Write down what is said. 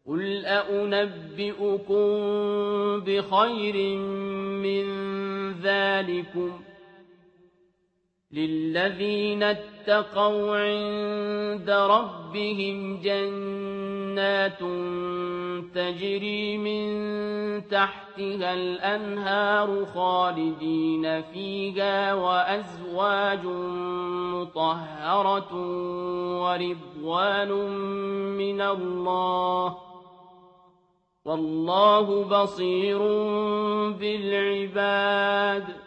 قُلْ أَؤُنَبِّئُكُم بِخَيْرٍ مِّن ذَٰلِكُمْ ۚ لِلَّذِينَ اتَّقَوْا عِندَ رَبِّهِمْ جَنَّاتٌ تَجْرِي مِن تَحْتِهَا الْأَنْهَارُ خَالِدِينَ فِيهَا وَأَزْوَاجٌ مُّطَهَّرَةٌ وَرِضْوَانٌ مِّنَ اللَّهِ ۗ وَاللَّهُ بَصِيرٌ بِالْعِبَادِ